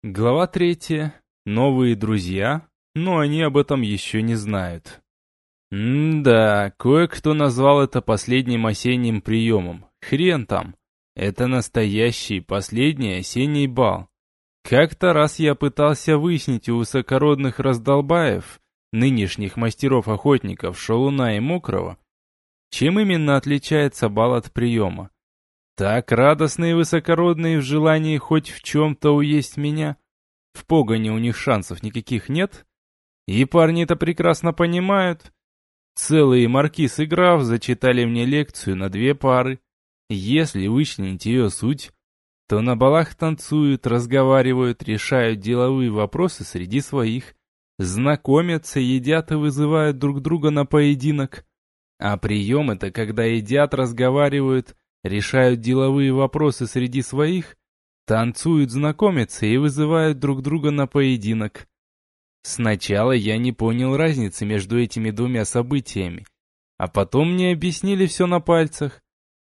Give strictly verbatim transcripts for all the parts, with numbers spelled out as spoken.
Глава третья. Новые друзья, но они об этом еще не знают. М-да, кое-кто назвал это последним осенним приемом. Хрен там. Это настоящий последний осенний бал. Как-то раз я пытался выяснить у высокородных раздолбаев, нынешних мастеров-охотников Шалуна и Мокрого, чем именно отличается бал от приема. Так радостные высокородные в желании хоть в чем-то уесть меня. В погоне у них шансов никаких нет. И парни это прекрасно понимают. Целые маркиз и граф зачитали мне лекцию на две пары. Если вычленить ее суть, то на балах танцуют, разговаривают, решают деловые вопросы среди своих, знакомятся, едят и вызывают друг друга на поединок. А прием — это когда едят, разговаривают, решают деловые вопросы среди своих, танцуют, знакомятся и вызывают друг друга на поединок. Сначала я не понял разницы между этими двумя событиями, а потом мне объяснили все на пальцах.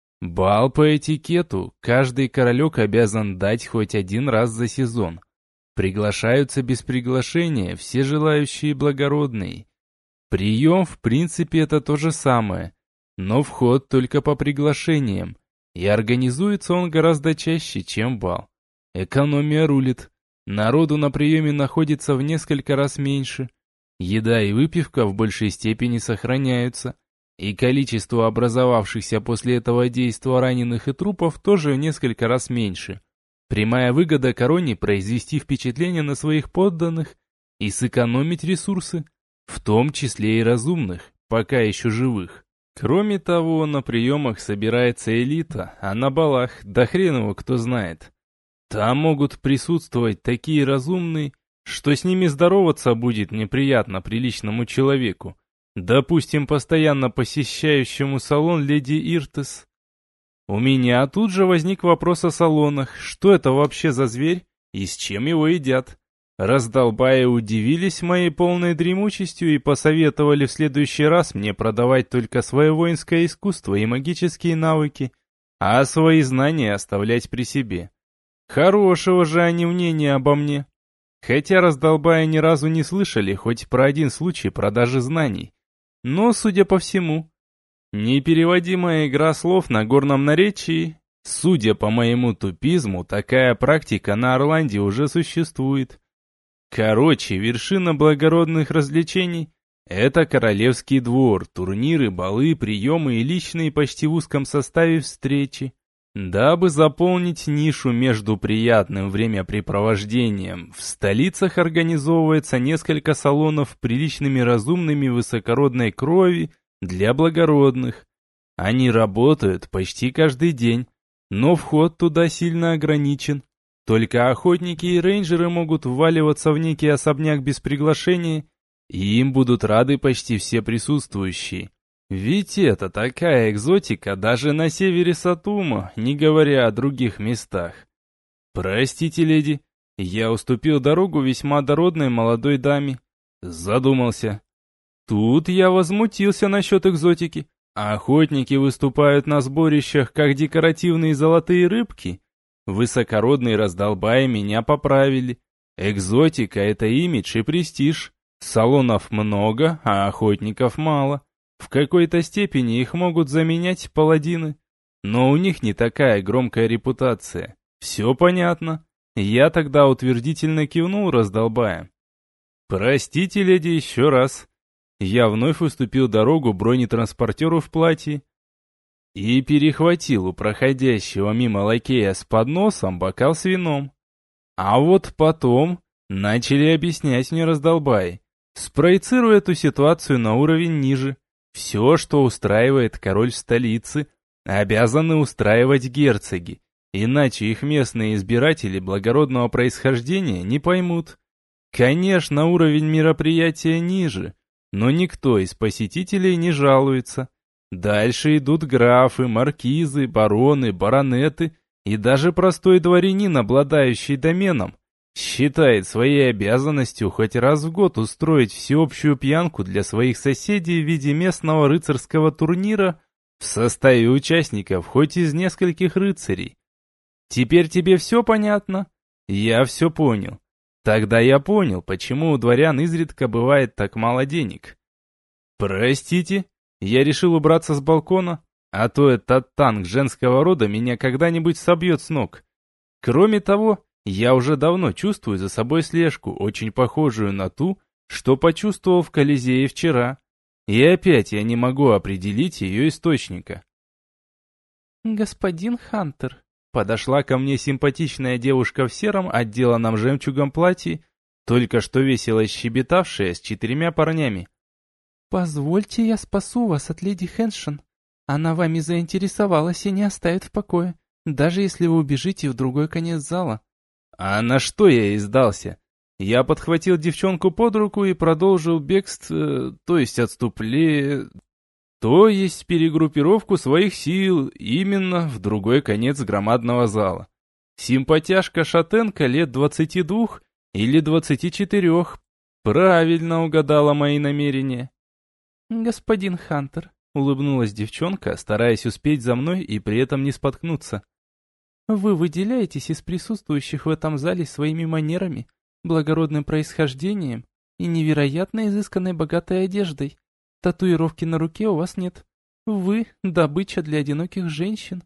Бал по этикету каждый королек обязан дать хоть один раз за сезон. Приглашаются без приглашения все желающие благородные. Прием, в принципе, это то же самое, но вход только по приглашениям. И организуется он гораздо чаще, чем бал. Экономия рулит. Народу на приеме находится в несколько раз меньше. Еда и выпивка в большей степени сохраняются. И количество образовавшихся после этого действа раненых и трупов тоже в несколько раз меньше. Прямая выгода короне — произвести впечатление на своих подданных и сэкономить ресурсы, в том числе и разумных, пока еще живых. Кроме того, на приемах собирается элита, а на балах, да хрен его кто знает. Там могут присутствовать такие разумные, что с ними здороваться будет неприятно приличному человеку, допустим, постоянно посещающему салон леди Иртес. У меня тут же возник вопрос о салонах, что это вообще за зверь и с чем его едят. Раздолбаи удивились моей полной дремучестью и посоветовали в следующий раз мне продавать только свое воинское искусство и магические навыки, а свои знания оставлять при себе. Хорошего же они мнения обо мне. Хотя раздолбаи ни разу не слышали хоть про один случай продажи знаний. Но, судя по всему, непереводимая игра слов на горном наречии, судя по моему тупизму, такая практика на Орланде уже существует. Короче, вершина благородных развлечений — это королевский двор, турниры, балы, приемы и личные почти в узком составе встречи. Дабы заполнить нишу между приятным времяпрепровождением, в столицах организовывается несколько салонов приличными разумными высокородной крови для благородных. Они работают почти каждый день, но вход туда сильно ограничен. Только охотники и рейнджеры могут вваливаться в некий особняк без приглашения, и им будут рады почти все присутствующие. Ведь это такая экзотика даже на севере Сатума, не говоря о других местах. Простите, леди, я уступил дорогу весьма дородной молодой даме. Задумался. Тут я возмутился насчет экзотики. Охотники выступают на сборищах, как декоративные золотые рыбки. Высокородные раздолбаи меня поправили. Экзотика — это имидж и престиж. Салонов много, а охотников мало. В какой-то степени их могут заменять паладины. Но у них не такая громкая репутация. Все понятно. Я тогда утвердительно кивнул раздолбаем. Простите, леди, еще раз. Я вновь уступил дорогу бронетранспортеру в платье и перехватил у проходящего мимо лакея с подносом бокал с вином. А вот потом начали объяснять мне раздолбай, спроецируя эту ситуацию на уровень ниже. Все, что устраивает король в столице, обязаны устраивать герцоги, иначе их местные избиратели благородного происхождения не поймут. Конечно, уровень мероприятия ниже, но никто из посетителей не жалуется. Дальше идут графы, маркизы, бароны, баронеты и даже простой дворянин, обладающий доменом, считает своей обязанностью хоть раз в год устроить всеобщую пьянку для своих соседей в виде местного рыцарского турнира в составе участников хоть из нескольких рыцарей. Теперь тебе все понятно? Я все понял. Тогда я понял, почему у дворян изредка бывает так мало денег. Простите, я решил убраться с балкона, а то этот танк женского рода меня когда-нибудь собьет с ног. Кроме того, я уже давно чувствую за собой слежку, очень похожую на ту, что почувствовал в Колизее вчера. И опять я не могу определить ее источника. «Господин Хантер», подошла ко мне симпатичная девушка в сером, отделанном жемчугом платье, только что весело щебетавшая с четырьмя парнями. «позвольте, я спасу вас от леди Хэншен. Она вами заинтересовалась и не оставит в покое, даже если вы убежите в другой конец зала». А на что я ей сдался? Я подхватил девчонку под руку и продолжил бегство, то есть отступление, то есть перегруппировку своих сил именно в другой конец громадного зала. Симпатяшка-шатенка лет двадцати двух или двадцати четырех правильно угадала мои намерения. «Господин Хантер», — улыбнулась девчонка, стараясь успеть за мной и при этом не споткнуться. «вы выделяетесь из присутствующих в этом зале своими манерами, благородным происхождением и невероятно изысканной богатой одеждой. Татуировки на руке у вас нет. Вы – добыча для одиноких женщин».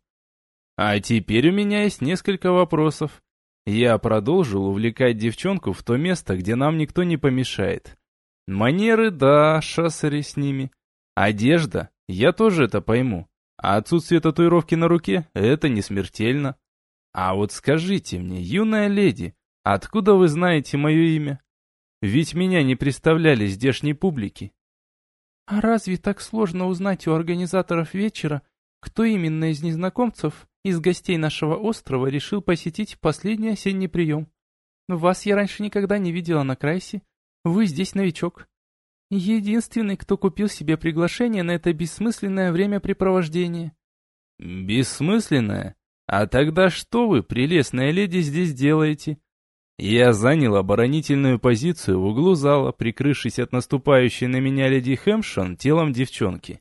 А теперь у меня есть несколько вопросов. Я продолжил увлекать девчонку в то место, где нам никто не помешает. Манеры, да, шассери с ними. Одежда, я тоже это пойму. А отсутствие татуировки на руке – это не смертельно. А вот скажите мне, юная леди, откуда вы знаете мое имя? Ведь меня не представляли здешней публике. «А разве так сложно узнать у организаторов вечера, кто именно из незнакомцев, из гостей нашего острова решил посетить последний осенний прием? Вас я раньше никогда не видела на Крайсе, вы здесь новичок. Единственный, кто купил себе приглашение на это бессмысленное времяпрепровождение». «Бессмысленное? А тогда что вы, прелестная леди, здесь делаете?» Я занял оборонительную позицию в углу зала, прикрывшись от наступающей на меня леди Хэмшон телом девчонки.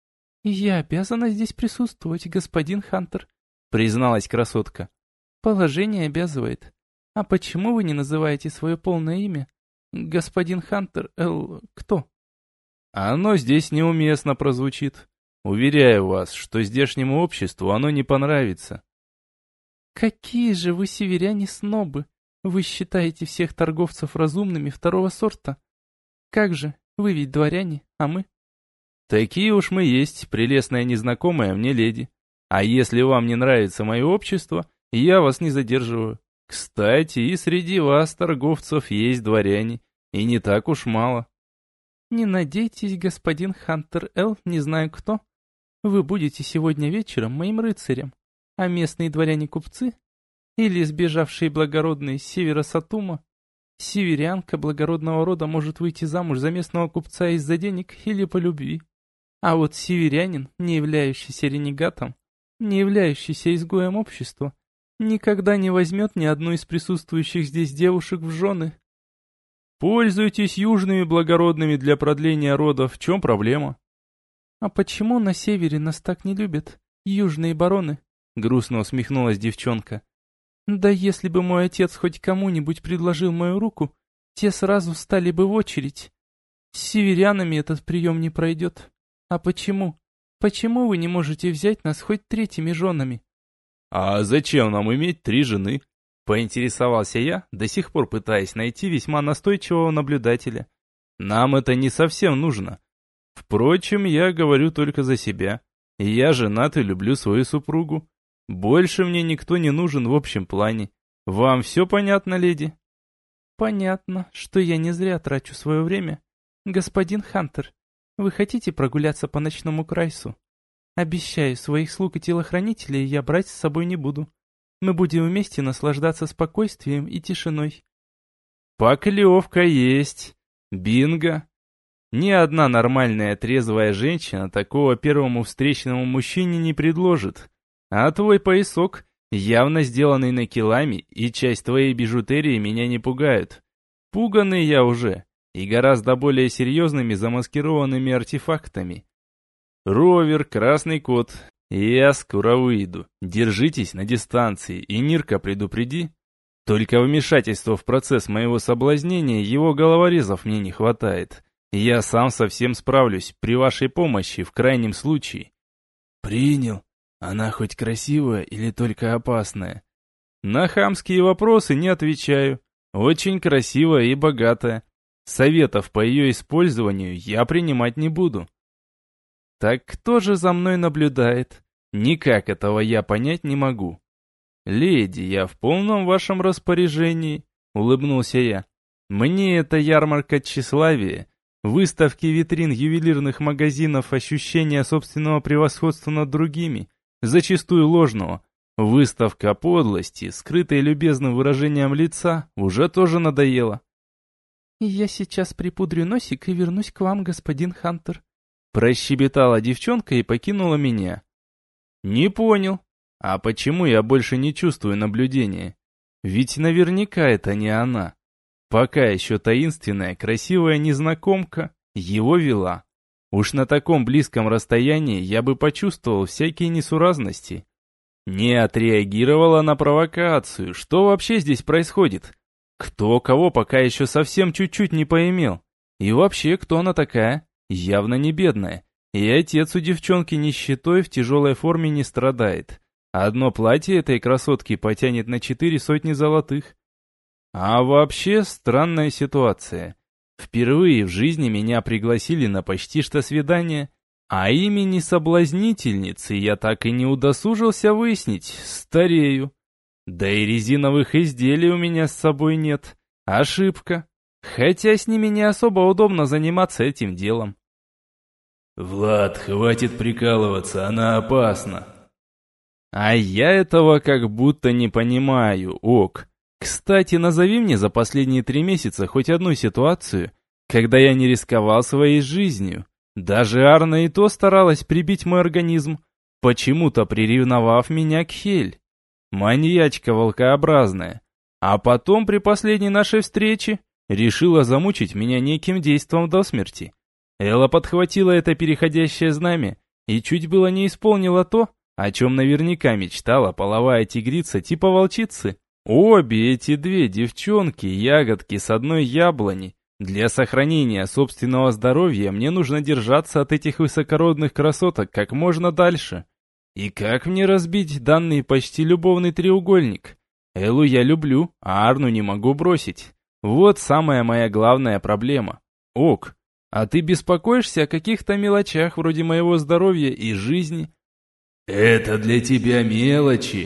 «Я обязана здесь присутствовать, господин Хантер», — призналась красотка. «Положение обязывает. А почему вы не называете свое полное имя? Господин Хантер, Эл, кто?» Оно здесь неуместно прозвучит. Уверяю вас, что здешнему обществу оно не понравится. «Какие же вы северяне-снобы! Вы считаете всех торговцев разумными второго сорта? Как же, вы ведь дворяне, а мы?» «Такие уж мы есть, прелестная незнакомая мне леди. А если вам не нравится мое общество, я вас не задерживаю. Кстати, и среди вас, торговцев, есть дворяне, и не так уж мало». «Не надейтесь, господин Хантер Эл, не знаю кто. Вы будете сегодня вечером моим рыцарем, а местные дворяне-купцы или сбежавшие благородные с севера Сатума. Северянка благородного рода может выйти замуж за местного купца из-за денег или по любви. А вот северянин, не являющийся ренегатом, не являющийся изгоем общества, никогда не возьмет ни одну из присутствующих здесь девушек в жены». «Пользуйтесь южными благородными для продления рода, в чем проблема?» «А почему на севере нас так не любят, южные бароны?» — грустно усмехнулась девчонка. «Да если бы мой отец хоть кому-нибудь предложил мою руку, те сразу встали бы в очередь. С северянами этот прием не пройдет. А почему? Почему вы не можете взять нас хоть третьими женами?» «А зачем нам иметь три жены?» — поинтересовался я, до сих пор пытаясь найти весьма настойчивого наблюдателя. «Нам это не совсем нужно. Впрочем, я говорю только за себя. Я женат и люблю свою супругу. Больше мне никто не нужен в общем плане. Вам все понятно, леди?» «Понятно, что я не зря трачу свое время. Господин Хантер, вы хотите прогуляться по ночному Крайсу? Обещаю, своих слуг и телохранителей я брать с собой не буду. Мы будем вместе наслаждаться спокойствием и тишиной». «Поклевка есть. Бинго. Ни одна нормальная трезвая женщина такого первому встречному мужчине не предложит. А твой поясок, явно сделанный накилами, и часть твоей бижутерии меня не пугают. Пуганный я уже, и гораздо более серьезными замаскированными артефактами. Ровер, красный кот, я скоро выйду. Держитесь на дистанции, и Нирка предупреди». Только вмешательства в процесс моего соблазнения его головорезов мне не хватает. Я сам совсем справлюсь, при вашей помощи, в крайнем случае. Принял. Она хоть красивая или только опасная? На хамские вопросы не отвечаю. Очень красивая и богатая. Советов по ее использованию я принимать не буду. Так кто же за мной наблюдает? Никак этого я понять не могу. «Леди, я в полном вашем распоряжении», — улыбнулся я. «Мне эта ярмарка тщеславия, выставки витрин ювелирных магазинов, ощущение собственного превосходства над другими, зачастую ложного, выставка подлости, скрытой любезным выражением лица, уже тоже надоела». «Я сейчас припудрю носик и вернусь к вам, господин Хантер», — прощебетала девчонка и покинула меня. «Не понял. А почему я больше не чувствую наблюдения? Ведь наверняка это не она. Пока еще таинственная, красивая незнакомка его вела. Уж на таком близком расстоянии я бы почувствовал всякие несуразности. Не отреагировала на провокацию. Что вообще здесь происходит? Кто кого пока еще совсем чуть-чуть не поимел? И вообще, кто она такая? Явно не бедная. И отец у девчонки нищетой в тяжелой форме не страдает. Одно платье этой красотки потянет на четыре сотни золотых. А вообще странная ситуация. Впервые в жизни меня пригласили на почти что свидание, а имени соблазнительницы я так и не удосужился выяснить. Старею. Да и резиновых изделий у меня с собой нет. Ошибка. Хотя с ними не особо удобно заниматься этим делом. «Влад, хватит прикалываться, она опасна». А я этого как будто не понимаю, ок. Кстати, назови мне за последние три месяца хоть одну ситуацию, когда я не рисковал своей жизнью. Даже Арна и то старалась прибить мой организм, почему-то приревновав меня к Хель. Маньячка волкообразная. А потом при последней нашей встрече решила замучить меня неким действом до смерти. Элла подхватила это переходящее знамя и чуть было не исполнила то, о чем наверняка мечтала половая тигрица типа волчицы. Обе эти две девчонки, ягодки с одной яблони. Для сохранения собственного здоровья мне нужно держаться от этих высокородных красоток как можно дальше. И как мне разбить данный почти любовный треугольник? Эллу я люблю, а Арну не могу бросить. Вот самая моя главная проблема. Ок, а ты беспокоишься о каких-то мелочах вроде моего здоровья и жизни? «Это для тебя мелочи».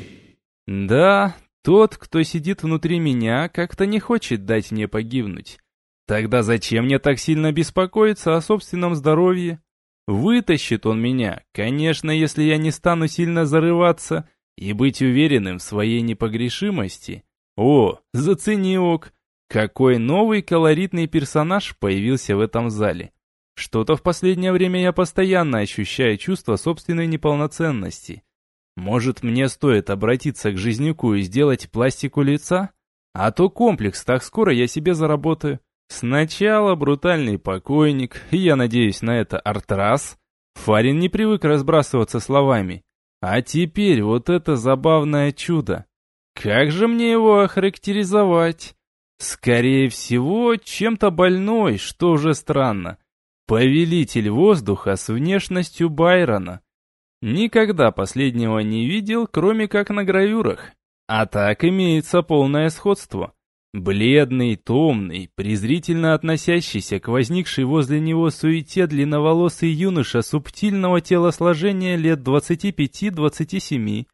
Да, тот, кто сидит внутри меня, как-то не хочет дать мне погибнуть. Тогда зачем мне так сильно беспокоиться о собственном здоровье? Вытащит он меня, конечно, если я не стану сильно зарываться и быть уверенным в своей непогрешимости. О, зацени, ок, какой новый колоритный персонаж появился в этом зале. Что-то в последнее время я постоянно ощущаю чувство собственной неполноценности. Может, мне стоит обратиться к Жизнюку и сделать пластику лица? А то комплекс так скоро я себе заработаю. Сначала брутальный покойник, и я надеюсь на это артраз. Фарин не привык разбрасываться словами. А теперь вот это забавное чудо. Как же мне его охарактеризовать? Скорее всего, чем-то больной, что уже странно. Повелитель воздуха с внешностью Байрона. Никогда последнего не видел, кроме как на гравюрах. А так имеется полное сходство. Бледный, томный, презрительно относящийся к возникшей возле него суете длинноволосый юноша субтильного телосложения лет двадцати пяти-двадцати семи.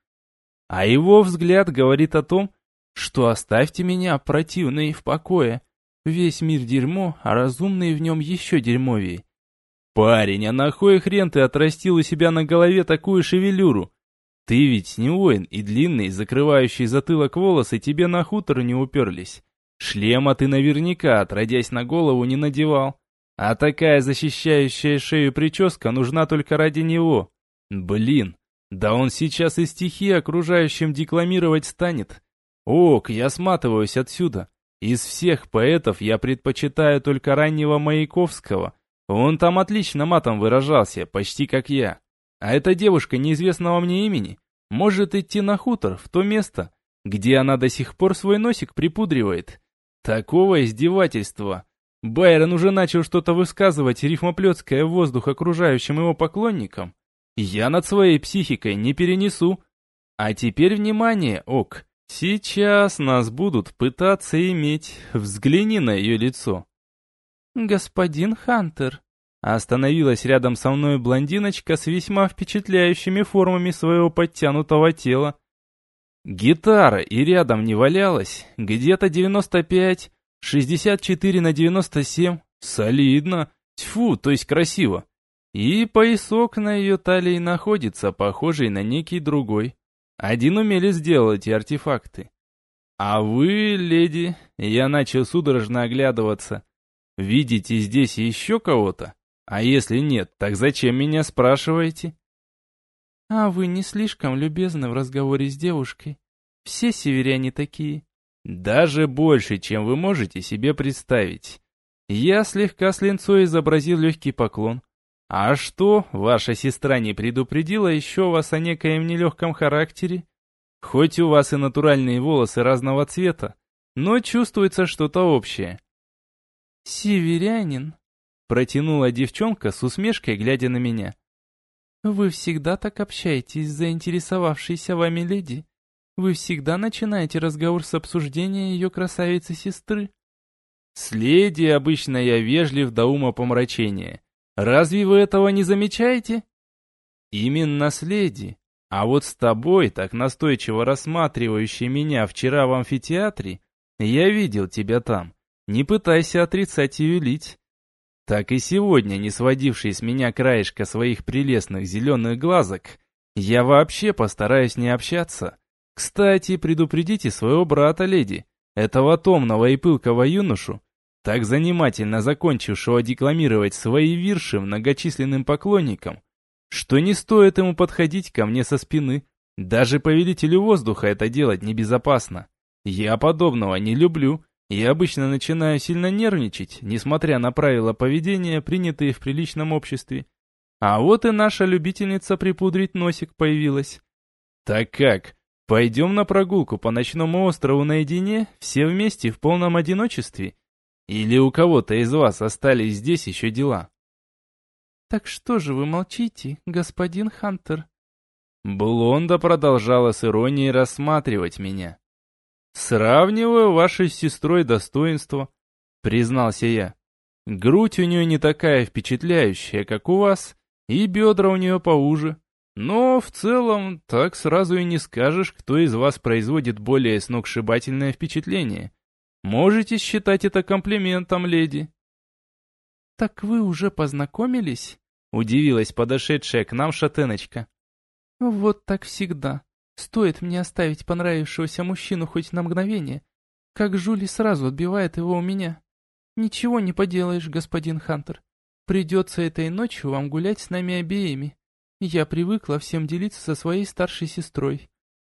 А его взгляд говорит о том, что оставьте меня, противные, в покое. Весь мир дерьмо, а разумные в нем еще дерьмовее. Парень, а на кой хрен ты отрастил у себя на голове такую шевелюру? Ты ведь не воин, и длинные, закрывающие затылок волосы тебе на хутор не уперлись. Шлема ты наверняка, отродясь на голову, не надевал. А такая защищающая шею прическа нужна только ради него. Блин, да он сейчас и стихи окружающим декламировать станет. Ок, я сматываюсь отсюда. Из всех поэтов я предпочитаю только раннего Маяковского. Он там отлично матом выражался, почти как я. А эта девушка неизвестного мне имени может идти на хутор, в то место, где она до сих пор свой носик припудривает. Такого издевательства. Байрон уже начал что-то высказывать рифмоплетское в воздух окружающим его поклонникам. Я над своей психикой не перенесу. А теперь внимание, Ок. Сейчас нас будут пытаться иметь. Взгляни на ее лицо. «Господин Хантер», остановилась рядом со мной блондиночка с весьма впечатляющими формами своего подтянутого тела. Гитара и рядом не валялась, где-то девяносто пять, шестьдесят четыре на девяносто семь, солидно, тьфу, то есть красиво. И поясок на ее талии находится, похожий на некий другой. Один умелец сделал эти артефакты. А вы, леди, я начал судорожно оглядываться, видите здесь еще кого-то? А если нет, так зачем меня спрашиваете? «А вы не слишком любезны в разговоре с девушкой. Все северяне такие». «Даже больше, чем вы можете себе представить». Я слегка с линцой изобразил легкий поклон. «А что, ваша сестра не предупредила еще вас о некоем нелегком характере? Хоть у вас и натуральные волосы разного цвета, но чувствуется что-то общее». «Северянин», — протянула девчонка с усмешкой, глядя на меня. «Вы всегда так общаетесь с заинтересовавшейся вами леди? Вы всегда начинаете разговор с обсуждения ее красавицы-сестры?» «С леди обычно я вежлив до умопомрачения. Разве вы этого не замечаете?» «Именно с леди. А вот с тобой, так настойчиво рассматривающей меня вчера в амфитеатре, я видел тебя там. Не пытайся отрицать и юлить. Так и сегодня, не сводивший с меня краешка своих прелестных зеленых глазок, я вообще постараюсь не общаться. Кстати, предупредите своего брата, леди, этого томного и пылкого юношу, так занимательно закончившего декламировать свои вирши многочисленным поклонникам, что не стоит ему подходить ко мне со спины. Даже повелителю воздуха это делать небезопасно. Я подобного не люблю. Я обычно начинаю сильно нервничать, несмотря на правила поведения, принятые в приличном обществе. А вот и наша любительница припудрить носик появилась. Так как, пойдем на прогулку по ночному острову наедине, все вместе в полном одиночестве? Или у кого-то из вас остались здесь еще дела? «Так что же вы молчите, господин Хантер?» Блонда продолжала с иронией рассматривать меня. «Сравниваю вашей с сестрой достоинства», — признался я. «Грудь у нее не такая впечатляющая, как у вас, и бедра у нее поуже. Но в целом так сразу и не скажешь, кто из вас производит более сногсшибательное впечатление. Можете считать это комплиментом, леди». «Так вы уже познакомились?» — удивилась подошедшая к нам шатеночка. «Вот так всегда. Стоит мне оставить понравившегося мужчину хоть на мгновение, как Жули сразу отбивает его у меня. Ничего не поделаешь, господин Хантер. Придется этой ночью вам гулять с нами обеими. Я привыкла всем делиться со своей старшей сестрой».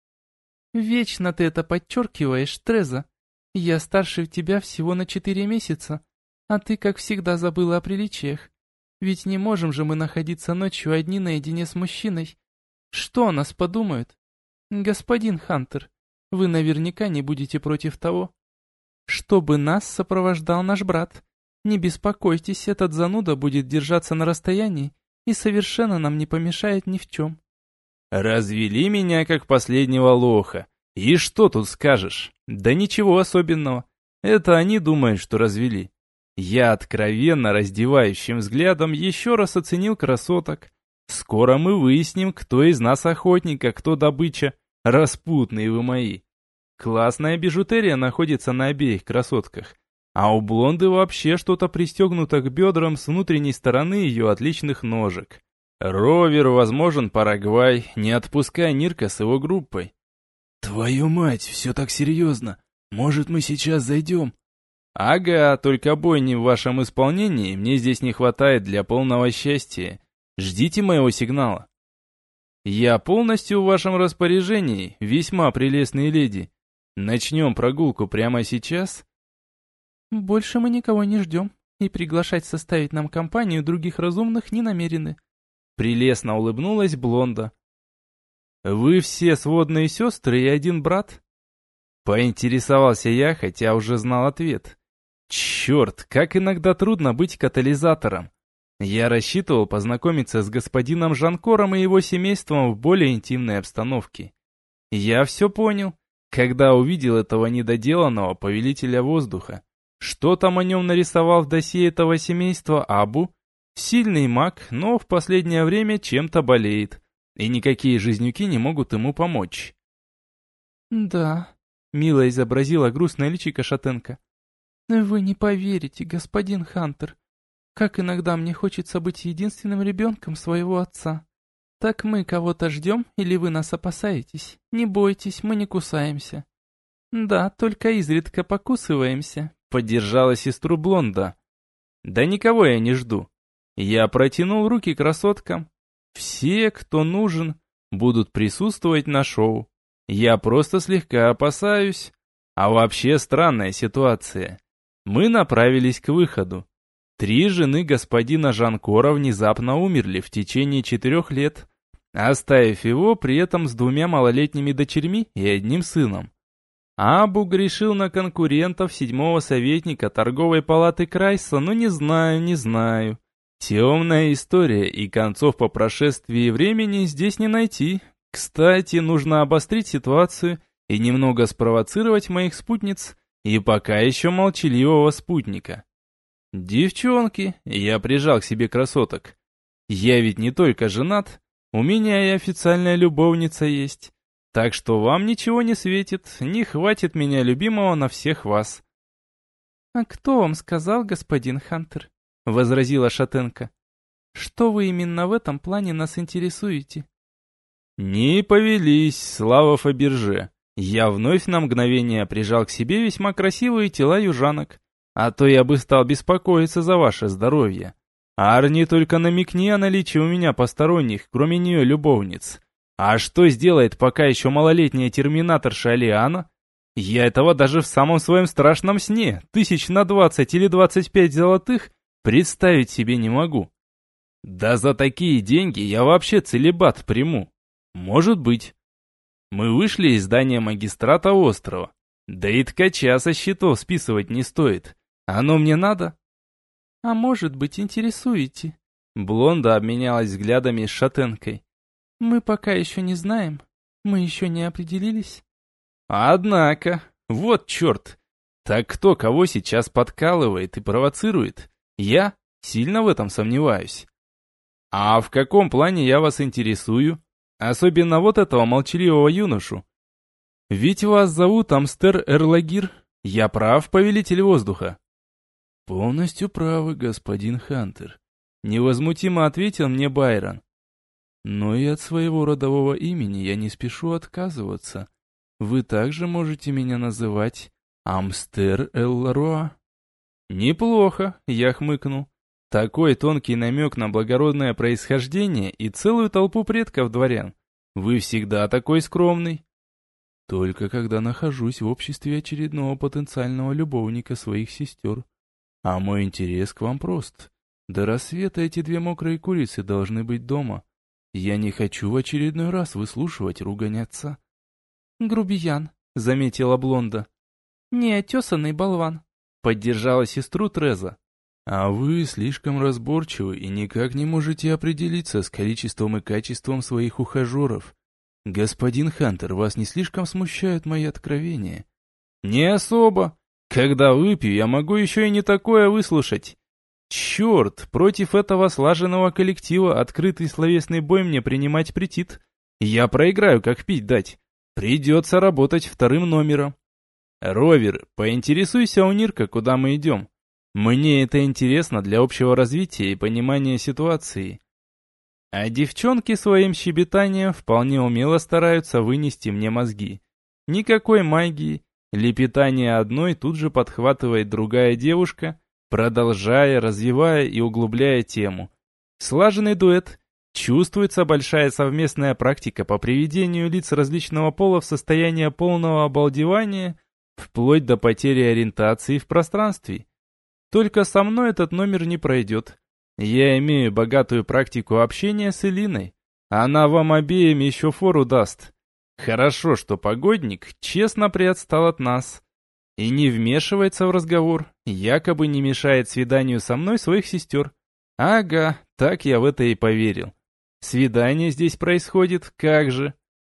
«Вечно ты это подчеркиваешь, Треза. Я старше тебя всего на четыре месяца, а ты, как всегда, забыла о приличиях. Ведь не можем же мы находиться ночью одни наедине с мужчиной. Что о нас подумают? Господин Хантер, вы наверняка не будете против того, чтобы нас сопровождал наш брат. Не беспокойтесь, этот зануда будет держаться на расстоянии и совершенно нам не помешает ни в чем». «Развели меня как последнего лоха. И что тут скажешь? Да ничего особенного. Это они думают, что развели». Я откровенно раздевающим взглядом еще раз оценил красоток. Скоро мы выясним, кто из нас охотник, а кто добыча. Распутные вы мои. Классная бижутерия находится на обеих красотках. А у блонды вообще что-то пристегнуто к бедрам с внутренней стороны ее отличных ножек. Ровер возможен Парагвай, не отпускай Нирка с его группой. «Твою мать, все так серьезно. Может, мы сейчас зайдем?» «Ага, только бойни в вашем исполнении мне здесь не хватает для полного счастья. Ждите моего сигнала». «Я полностью в вашем распоряжении, весьма прелестные леди. Начнем прогулку прямо сейчас?» «Больше мы никого не ждем, и приглашать составить нам компанию других разумных не намерены». Прелестно улыбнулась блонда. «Вы все сводные сестры и один брат?» Поинтересовался я, хотя уже знал ответ. Черт, как иногда трудно быть катализатором. Я рассчитывал познакомиться с господином Жанкором и его семейством в более интимной обстановке. Я все понял, когда увидел этого недоделанного повелителя воздуха. Что там о нем нарисовал в досье этого семейства Абу? Сильный маг, но в последнее время чем-то болеет, и никакие жизнюки не могут ему помочь. «Да», — мило изобразила грустное личико шатенка. «Вы не поверите, господин Хантер, как иногда мне хочется быть единственным ребенком своего отца. Так мы кого-то ждем или вы нас опасаетесь? Не бойтесь, мы не кусаемся». «Да, только изредка покусываемся», — поддержала сестру Блонда. «Да никого я не жду. Я протянул руки красоткам. Все, кто нужен, будут присутствовать на шоу. Я просто слегка опасаюсь. А вообще странная ситуация. Мы направились к выходу. Три жены господина Жанкора внезапно умерли в течение четырех лет, оставив его при этом с двумя малолетними дочерьми и одним сыном. Абу грешил на конкурентов седьмого советника торговой палаты Крайса, но не знаю, не знаю. Темная история, и концов по прошествии времени здесь не найти. Кстати, нужно обострить ситуацию и немного спровоцировать моих спутниц и пока еще молчаливого спутника. «Девчонки», я прижал к себе красоток, я ведь не только женат, у меня и официальная любовница есть, так что вам ничего не светит, не хватит меня любимого на всех вас. «А кто вам сказал, господин Хантер?» — возразила шатенка. «Что вы именно в этом плане нас интересуете?» «Не повелись, слава Фаберже!» Я вновь на мгновение прижал к себе весьма красивые тела южанок, а то я бы стал беспокоиться за ваше здоровье. Арни, только намекни о наличии у меня посторонних, кроме нее, любовниц. А что сделает пока еще малолетняя терминаторша Алиана? Я этого даже в самом своем страшном сне, тысяч на двадцать или двадцать пять золотых, представить себе не могу. Да за такие деньги я вообще целибат приму. Может быть. Мы вышли из здания магистрата острова. Да и ткача со счетов списывать не стоит. Оно мне надо? А может быть, интересуете? Блонда обменялась взглядами с шатенкой. Мы пока еще не знаем. Мы еще не определились. Однако, вот черт. Так кто кого сейчас подкалывает и провоцирует? Я сильно в этом сомневаюсь. А в каком плане я вас интересую? Особенно вот этого молчаливого юношу. Ведь вас зовут Амстер Эрлагир. Я прав, повелитель воздуха? Полностью правы, господин Хантер. Невозмутимо ответил мне Байрон. Но и от своего родового имени я не спешу отказываться. Вы также можете меня называть Амстер Элларуа. Неплохо, я хмыкнул. Такой тонкий намек на благородное происхождение и целую толпу предков дворян. Вы всегда такой скромный. Только когда нахожусь в обществе очередного потенциального любовника своих сестер. А мой интерес к вам прост. До рассвета эти две мокрые курицы должны быть дома. Я не хочу в очередной раз выслушивать ругань отца. «Грубиян», — заметила Блонда. «Неотесанный болван», — поддержала сестру Треза. А вы слишком разборчивы и никак не можете определиться с количеством и качеством своих ухажеров. Господин Хантер, вас не слишком смущают мои откровения? Не особо. Когда выпью, я могу еще и не такое выслушать. Черт, против этого слаженного коллектива открытый словесный бой мне принимать претит. Я проиграю, как пить дать. Придется работать вторым номером. Ровер, поинтересуйся у Нирка, куда мы идем. Мне это интересно для общего развития и понимания ситуации. А девчонки своим щебетанием вполне умело стараются вынести мне мозги. Никакой магии, лепетание одной тут же подхватывает другая девушка, продолжая, развивая и углубляя тему. Слаженный дуэт. Чувствуется большая совместная практика по приведению лиц различного пола в состояние полного обалдевания, вплоть до потери ориентации в пространстве. Только со мной этот номер не пройдет. Я имею богатую практику общения с Элиной. Она вам обеим еще фору даст. Хорошо, что погодник честно приотстал от нас и не вмешивается в разговор, якобы не мешает свиданию со мной своих сестер. Ага, так я в это и поверил. Свидание здесь происходит, как же?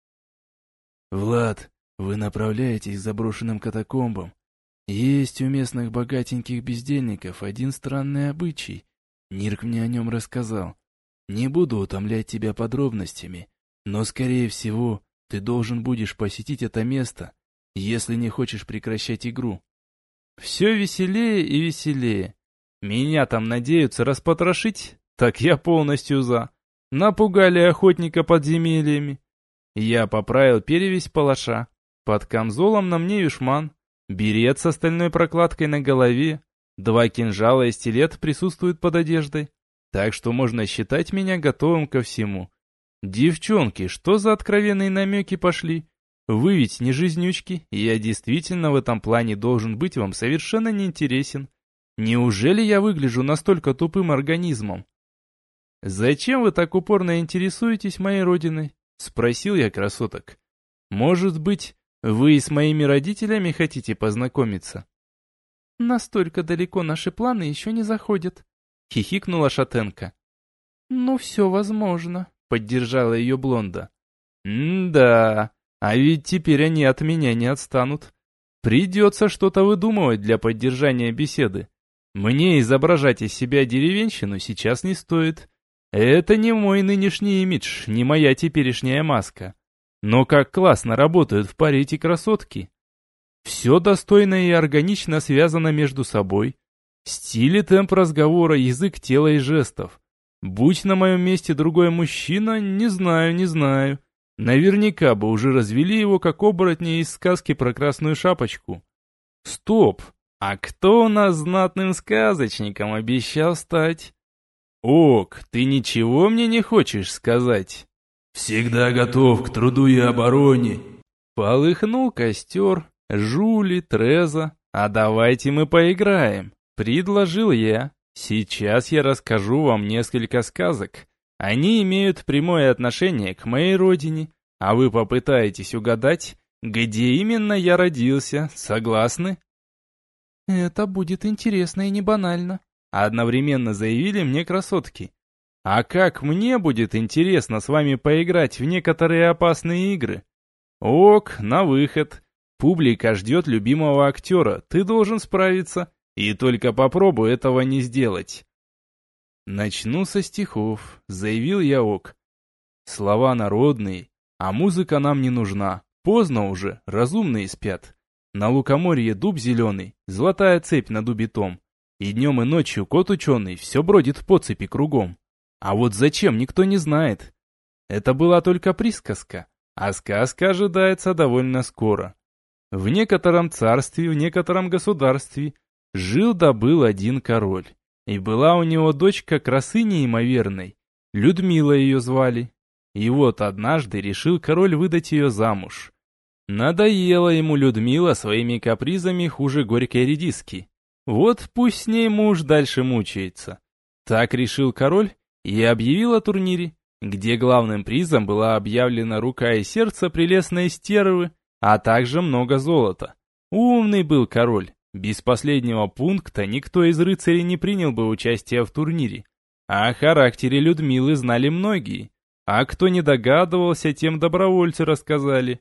Влад, вы направляетесь к заброшенным катакомбам. Есть у местных богатеньких бездельников один странный обычай. Нирк мне о нем рассказал. Не буду утомлять тебя подробностями, но, скорее всего, ты должен будешь посетить это место, если не хочешь прекращать игру. Все веселее и веселее. Меня там надеются распотрошить, так я полностью за. Напугали охотника подземельями. Я поправил перевязь палаша. Под камзолом на мне юшман, берет с остальной прокладкой на голове, два кинжала и стилет присутствуют под одеждой, так что можно считать меня готовым ко всему. Девчонки, что за откровенные намеки пошли? Вы ведь не жизнючки, и я действительно в этом плане должен быть вам совершенно неинтересен. Неужели я выгляжу настолько тупым организмом? «Зачем вы так упорно интересуетесь моей родиной?» — спросил я красоток. «Может быть, вы и с моими родителями хотите познакомиться?» «Настолько далеко наши планы еще не заходят», — хихикнула шатенка. «Ну, все возможно», — поддержала ее блонда. «М-да, а ведь теперь они от меня не отстанут. Придется что-то выдумывать для поддержания беседы. Мне изображать из себя деревенщину сейчас не стоит. Это не мой нынешний имидж, не моя теперешняя маска. Но как классно работают в паре эти красотки. Все достойно и органично связано между собой. Стиль и темп разговора, язык тела и жестов. Будь на моем месте другой мужчина, не знаю, не знаю. Наверняка бы уже развели его как оборотня из сказки про Красную Шапочку. Стоп! А кто у нас знатным сказочником обещал стать? Ок, ты ничего мне не хочешь сказать? Всегда готов к труду и обороне. Полыхнул костер, Жули, Треза. А давайте мы поиграем, предложил я. Сейчас я расскажу вам несколько сказок. Они имеют прямое отношение к моей родине, а вы попытаетесь угадать, где именно я родился. Согласны? «Это будет интересно и не банально», — одновременно заявили мне красотки. «А как мне будет интересно с вами поиграть в некоторые опасные игры?» «Ок, на выход. Публика ждет любимого актера, ты должен справиться, и только попробуй этого не сделать». «Начну со стихов», — заявил я ок. «Слова народные, а музыка нам не нужна. Поздно уже, разумные спят. На лукоморье дуб зеленый, золотая цепь над убитом. И днем и ночью кот ученый все бродит по цепи кругом. А вот зачем, никто не знает. Это была только присказка, а сказка ожидается довольно скоро. В некотором царстве, в некотором государстве жил да был один король. И была у него дочка красы неимоверной, Людмила ее звали. И вот однажды решил король выдать ее замуж. Надоела ему Людмила своими капризами хуже горькой редиски. Вот пусть с ней муж дальше мучается. Так решил король и объявил о турнире, где главным призом была объявлена рука и сердце прелестной стервы, а также много золота. Умный был король. Без последнего пункта никто из рыцарей не принял бы участие в турнире. О характере Людмилы знали многие, а кто не догадывался, тем добровольцы рассказали.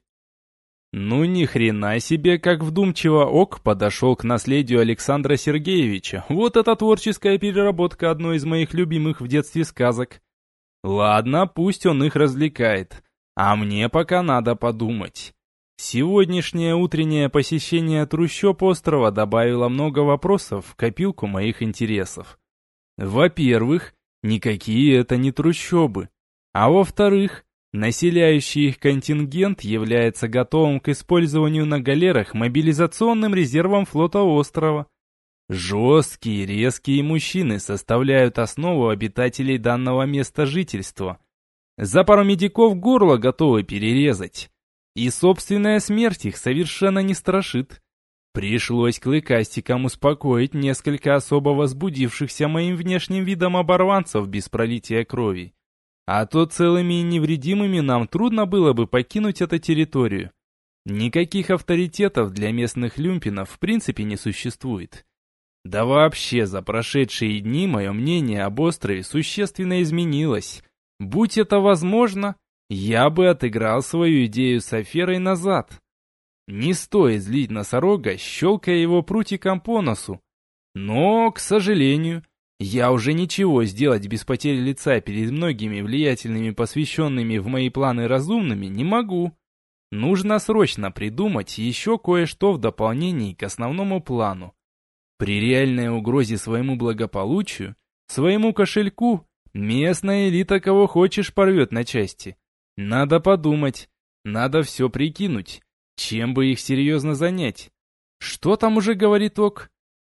Ну ни хрена себе, как вдумчиво ок подошел к наследию Александра Сергеевича. Вот это творческая переработка одной из моих любимых в детстве сказок. Ладно, пусть он их развлекает, а мне пока надо подумать. Сегодняшнее утреннее посещение трущоб острова добавило много вопросов в копилку моих интересов. Во-первых, никакие это не трущобы. А во-вторых, населяющий их контингент является готовым к использованию на галерах мобилизационным резервом флота острова. Жесткие, резкие мужчины составляют основу обитателей данного места жительства. За пару медиков горло готовы перерезать. И собственная смерть их совершенно не страшит. Пришлось клыкастикам успокоить несколько особо возбудившихся моим внешним видом оборванцев без пролития крови. А то целыми и невредимыми нам трудно было бы покинуть эту территорию. Никаких авторитетов для местных люмпинов в принципе не существует. Да вообще, за прошедшие дни мое мнение об острове существенно изменилось. Будь это возможно, я бы отыграл свою идею с аферой назад. Не стоит злить носорога, щелкая его прутиком по носу. Но, к сожалению, я уже ничего сделать без потери лица перед многими влиятельными посвященными в мои планы разумными не могу. Нужно срочно придумать еще кое-что в дополнении к основному плану. При реальной угрозе своему благополучию, своему кошельку, местная элита кого хочешь порвет на части. Надо подумать, надо все прикинуть, чем бы их серьезно занять. Что там уже говорит Ок?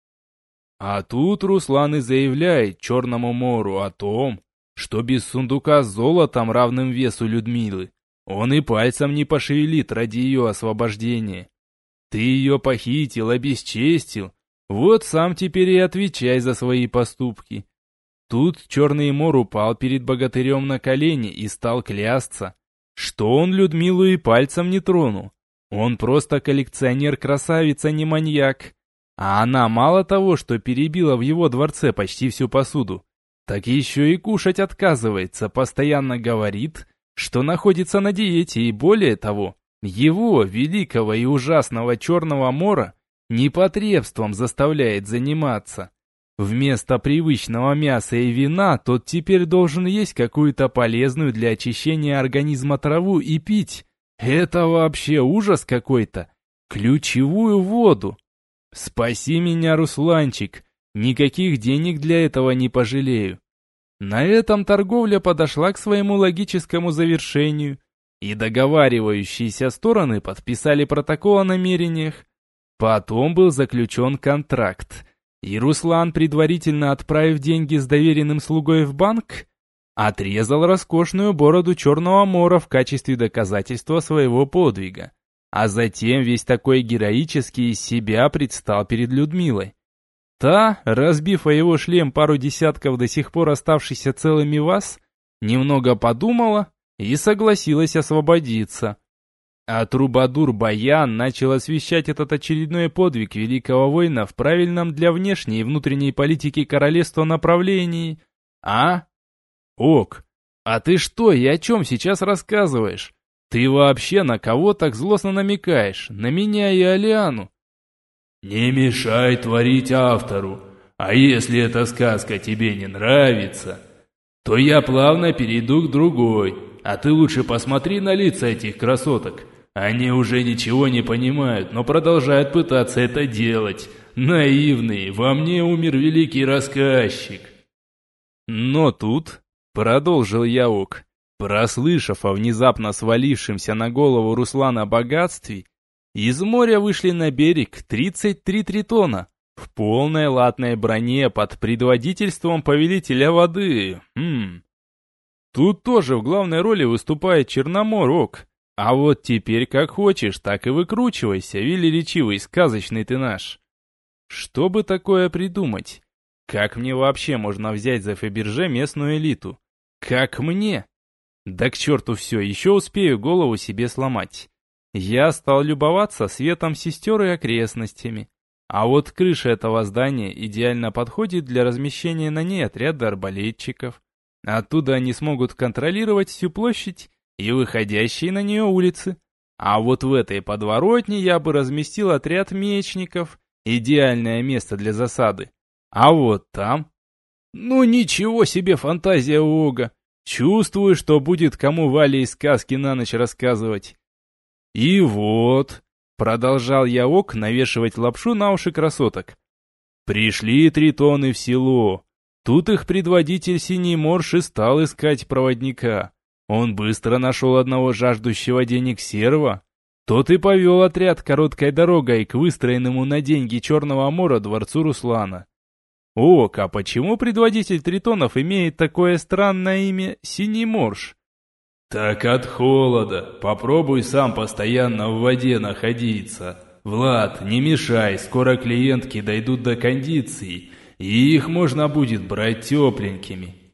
А тут Руслан и заявляет Черному Мору о том, что без сундука с золотом, равным весу Людмилы, он и пальцем не пошевелит ради ее освобождения. Ты ее похитил, обесчестил, вот сам теперь и отвечай за свои поступки. Тут Черный Мор упал перед богатырем на колени и стал клясться, что он Людмилу и пальцем не тронул. Он просто коллекционер-красавица, не маньяк. А она мало того, что перебила в его дворце почти всю посуду, так еще и кушать отказывается, постоянно говорит, что находится на диете, и более того, его, великого и ужасного Черного Мора, непотребством заставляет заниматься. Вместо привычного мяса и вина тот теперь должен есть какую-то полезную для очищения организма траву и пить. Это вообще ужас какой-то. Ключевую воду. Спаси меня, Русланчик. Никаких денег для этого не пожалею. На этом торговля подошла к своему логическому завершению, и договаривающиеся стороны подписали протокол о намерениях. Потом был заключен контракт, и Руслан, предварительно отправив деньги с доверенным слугой в банк, отрезал роскошную бороду Черного Мора в качестве доказательства своего подвига, а затем весь такой героический из себя предстал перед Людмилой. Та, разбив о его шлем пару десятков до сих пор оставшихся целыми ваз, немного подумала и согласилась освободиться. А трубадур Баян начал освещать этот очередной подвиг великого воина в правильном для внешней и внутренней политики королевства направлении. А? Ок, а ты что и о чем сейчас рассказываешь? Ты вообще на кого так злостно намекаешь? На меня и Алиану? Не мешай творить автору, а если эта сказка тебе не нравится, то я плавно перейду к другой, а ты лучше посмотри на лица этих красоток. Они уже ничего не понимают, но продолжают пытаться это делать. Наивные, во мне умер великий рассказчик. Но тут, продолжил я Ок, прослышав о внезапно свалившемся на голову Руслана богатстве, из моря вышли на берег тридцать три тритона в полной латной броне под предводительством повелителя воды. Хм. Тут тоже в главной роли выступает Черномор Ок. А вот теперь как хочешь, так и выкручивайся, велеречивый, сказочный ты наш. Что бы такое придумать? Как мне вообще можно взять за Фаберже местную элиту? Как мне? Да к черту все, еще успею голову себе сломать. Я стал любоваться светом сестер и окрестностями. А вот крыша этого здания идеально подходит для размещения на ней отряда арбалетчиков. Оттуда они смогут контролировать всю площадь и выходящие на нее улицы. А вот в этой подворотне я бы разместил отряд мечников. Идеальное место для засады. А вот там... Ну ничего себе фантазия Ога. Чувствую, что будет кому Вале из сказки на ночь рассказывать. И вот, продолжал я Ок навешивать лапшу на уши красоток. Пришли тритоны в село. Тут их предводитель Синий Морж и стал искать проводника. Он быстро нашел одного жаждущего денег серва. Тот и повел отряд короткой дорогой к выстроенному на деньги Черного Мора дворцу Руслана. Ок, а почему предводитель тритонов имеет такое странное имя Синий Морж? Так от холода. Попробуй сам постоянно в воде находиться. Влад, не мешай, скоро клиентки дойдут до кондиции, и их можно будет брать тепленькими.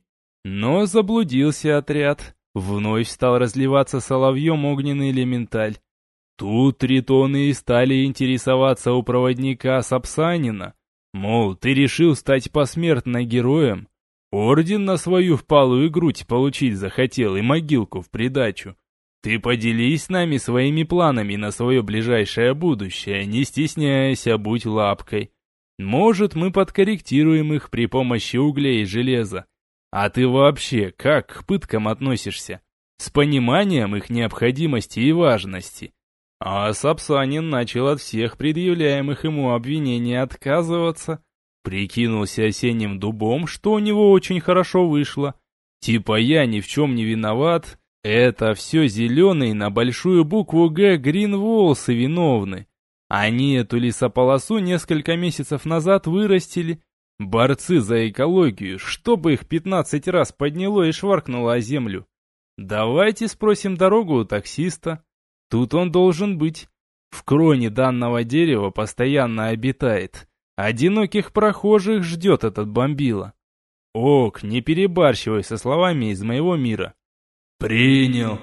Но заблудился отряд. Вновь стал разливаться соловьем огненный элементаль. Тут тритоны и стали интересоваться у проводника Сапсанина. Мол, ты решил стать посмертно героем? Орден на свою впалую грудь получить захотел и могилку в придачу. Ты поделись с нами своими планами на свое ближайшее будущее, не стесняйся, будь лапкой. Может, мы подкорректируем их при помощи угля и железа. А ты вообще как к пыткам относишься? С пониманием их необходимости и важности. А Сапсанин начал от всех предъявляемых ему обвинений отказываться. Прикинулся осенним дубом, что у него очень хорошо вышло. Типа я ни в чем не виноват. Это все зеленые на большую букву «Г» Гринволсы виновны. Они эту лесополосу несколько месяцев назад вырастили. Борцы за экологию, чтобы их пятнадцать раз подняло и шваркнуло о землю. Давайте спросим дорогу у таксиста. Тут он должен быть. В кроне данного дерева постоянно обитает. Одиноких прохожих ждет этот бомбила. Ок, не перебарщивай со словами из моего мира. Принял.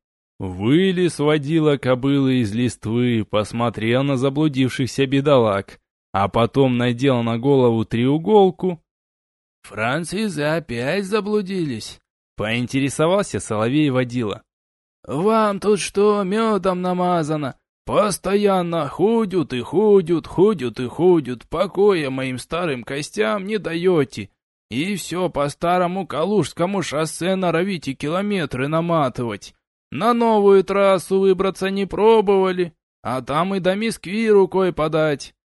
Вылез водила кобылы из листвы, посмотрел на заблудившихся бедолаг, а потом надел на голову треуголку. «Французы опять заблудились?» — поинтересовался соловей водила. «Вам тут что, медом намазано? Постоянно ходят и ходят, ходят и ходят, покоя моим старым костям не даете. И все по старому Калужскому шоссе норовите километры наматывать. На новую трассу выбраться не пробовали, а там и до Москвы рукой подать».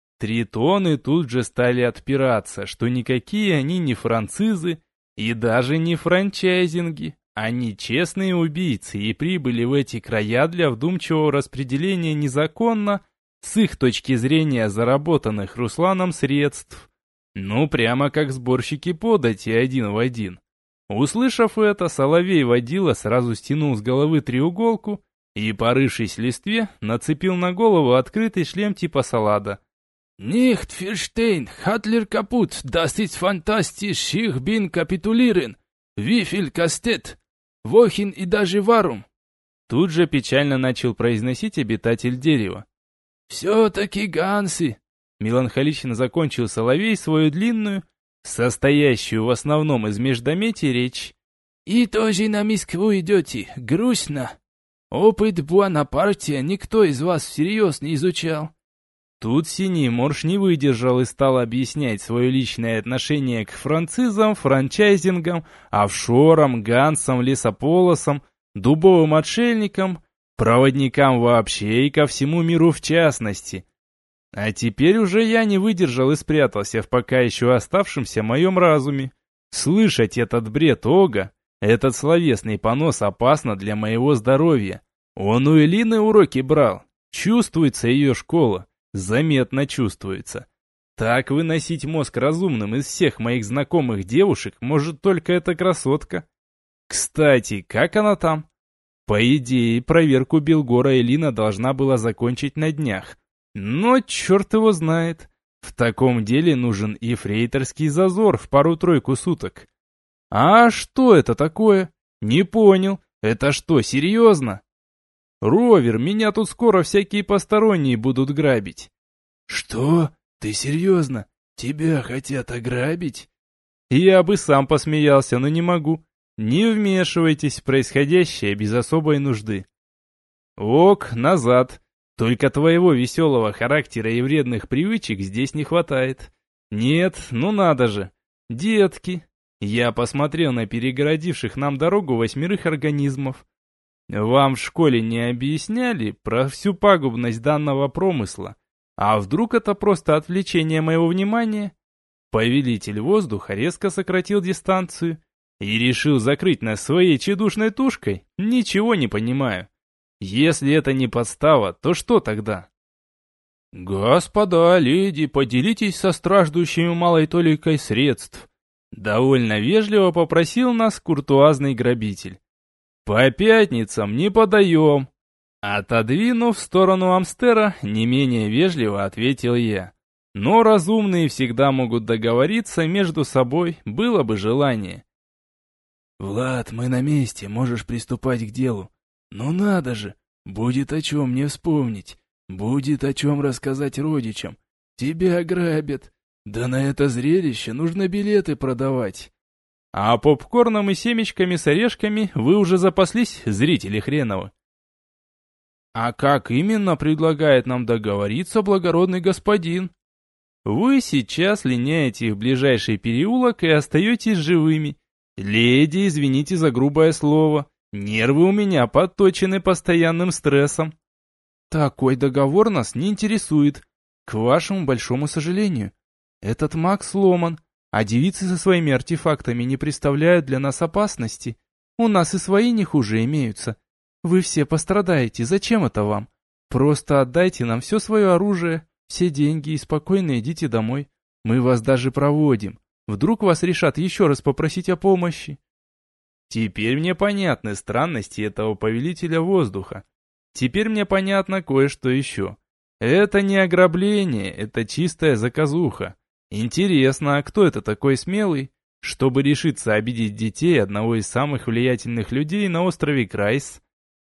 Тритоны тут же стали отпираться, что никакие они не французы и даже не франчайзинги. Они честные убийцы и прибыли в эти края для вдумчивого распределения незаконно, с их точки зрения, заработанных Русланом средств. Ну, прямо как сборщики подати один в один. Услышав это, соловей водила сразу стянул с головы треуголку и, порывшись в листве, нацепил на голову открытый шлем типа салада. «Nicht verstehen, Хатлер капут, das ist fantastisch, ich bin kapitulieren. Wie viel kostet? Wohin и даже варум?» Тут же печально начал произносить обитатель дерева. «Все-таки гансы!» Меланхолично закончил соловей свою длинную, состоящую в основном из междометий, речь. «И тоже на Москву идете, грустно. Опыт Буанапартия никто из вас всерьез не изучал». Тут Синий Морж не выдержал и стал объяснять свое личное отношение к французам, франчайзингам, офшорам, гансам, лесополосам, дубовым отшельникам, проводникам вообще и ко всему миру в частности. А теперь уже я не выдержал и спрятался в пока еще оставшемся моем разуме. Слышать этот бред Ога, этот словесный понос опасно для моего здоровья. Он у Элины уроки брал, чувствуется ее школа. Заметно чувствуется. Так выносить мозг разумным из всех моих знакомых девушек может только эта красотка. Кстати, как она там? По идее, проверку Белгора Элина должна была закончить на днях. Но черт его знает. В таком деле нужен ефрейторский зазор в пару-тройку суток. А что это такое? Не понял. Это что, серьезно? «Ровер, меня тут скоро всякие посторонние будут грабить». «Что? Ты серьезно? Тебя хотят ограбить?» Я бы сам посмеялся, но не могу. Не вмешивайтесь в происходящее без особой нужды. Ок, назад. Только твоего веселого характера и вредных привычек здесь не хватает. Нет, ну надо же. Детки. Я посмотрел на перегородивших нам дорогу восьмерых организмов. Вам в школе не объясняли про всю пагубность данного промысла? А вдруг это просто отвлечение моего внимания? Повелитель воздуха резко сократил дистанцию и решил закрыть нас своей тщедушной тушкой? Ничего не понимаю. Если это не подстава, то что тогда? Господа, леди, поделитесь со страждущими малой толикой средств. Довольно вежливо попросил нас куртуазный грабитель. «По пятницам не подаем!» Отодвинув в сторону Амстера, не менее вежливо ответил я. Но разумные всегда могут договориться между собой, было бы желание. «Влад, мы на месте, можешь приступать к делу. Ну надо же, будет о чем мне вспомнить, будет о чем рассказать родичам. Тебя грабят. Да на это зрелище нужно билеты продавать». А попкорном и семечками с орешками вы уже запаслись, зрители хреновы? А как именно предлагает нам договориться благородный господин? Вы сейчас линяете в ближайший переулок и остаетесь живыми. Леди, извините за грубое слово, нервы у меня подточены постоянным стрессом. Такой договор нас не интересует, к вашему большому сожалению. Этот маг сломан, а девицы со своими артефактами не представляют для нас опасности. У нас и свои не хуже имеются. Вы все пострадаете, зачем это вам? Просто отдайте нам все свое оружие, все деньги и спокойно идите домой. Мы вас даже проводим. Вдруг вас решат еще раз попросить о помощи. Теперь мне понятны странности этого повелителя воздуха. Теперь мне понятно кое-что еще. Это не ограбление, это чистая заказуха. Интересно, а кто это такой смелый, чтобы решиться обидеть детей одного из самых влиятельных людей на острове Крайс?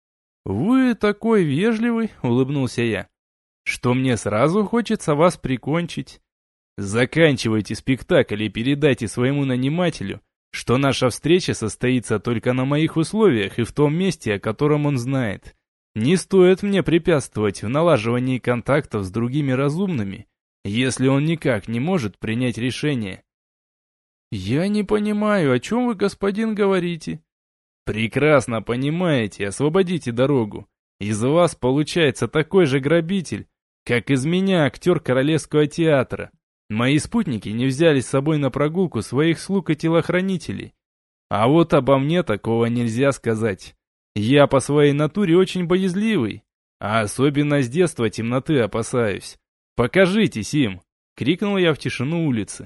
«Вы такой вежливый», — улыбнулся я, — «что мне сразу хочется вас прикончить. Заканчивайте спектакль и передайте своему нанимателю, что наша встреча состоится только на моих условиях и в том месте, о котором он знает. Не стоит мне препятствовать в налаживании контактов с другими разумными, если он никак не может принять решение». «Я не понимаю, о чем вы, господин, говорите?» «Прекрасно понимаете, освободите дорогу. Из вас получается такой же грабитель, как из меня актер Королевского театра. Мои спутники не взяли с собой на прогулку своих слуг и телохранителей. А вот обо мне такого нельзя сказать. Я по своей натуре очень боязливый, а особенно с детства темноты опасаюсь. Покажитесь им!» — крикнул я в тишину улицы.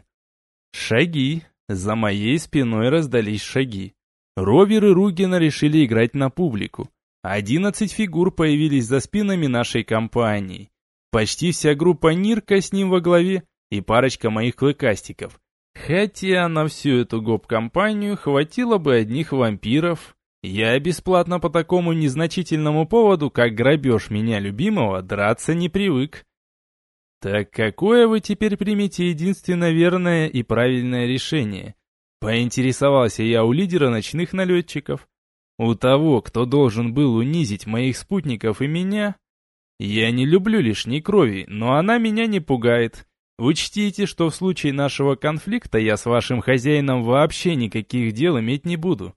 Шаги. За моей спиной раздались шаги. Ровер и Ругина решили играть на публику. Одиннадцать фигур появились за спинами нашей компании. Почти вся группа Нирка с ним во главе и парочка моих клыкастиков. Хотя на всю эту гоп-компанию хватило бы одних вампиров. Я бесплатно по такому незначительному поводу, как грабеж меня любимого, драться не привык. Так какое вы теперь примете единственно верное и правильное решение? Поинтересовался я у лидера ночных налетчиков. У того, кто должен был унизить моих спутников и меня. Я не люблю лишней крови, но она меня не пугает. Учтите, что в случае нашего конфликта я с вашим хозяином вообще никаких дел иметь не буду.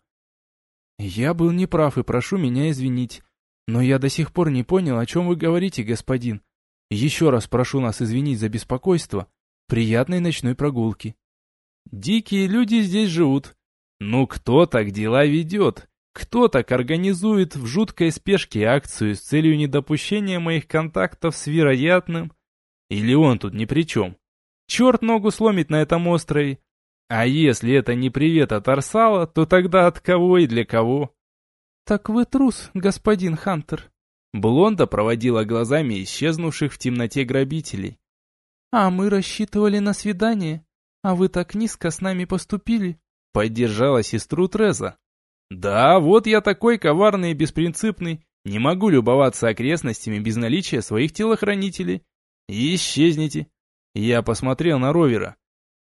Я был неправ и прошу меня извинить. Но я до сих пор не понял, о чем вы говорите, господин. Еще раз прошу нас извинить за беспокойство. Приятной ночной прогулки. Дикие люди здесь живут. Ну кто так дела ведет? Кто так организует в жуткой спешке акцию с целью недопущения моих контактов с вероятным? Или он тут ни при чем? Черт ногу сломит на этом острове. А если это не привет от Арсала, то тогда от кого и для кого? Так вы трус, господин Хантер. Блонда проводила глазами исчезнувших в темноте грабителей. А мы рассчитывали на свидание. А вы так низко с нами поступили. Поддержала сестру Треза. Да, вот я такой коварный и беспринципный. Не могу любоваться окрестностями без наличия своих телохранителей. Исчезните. Я посмотрел на Ровера.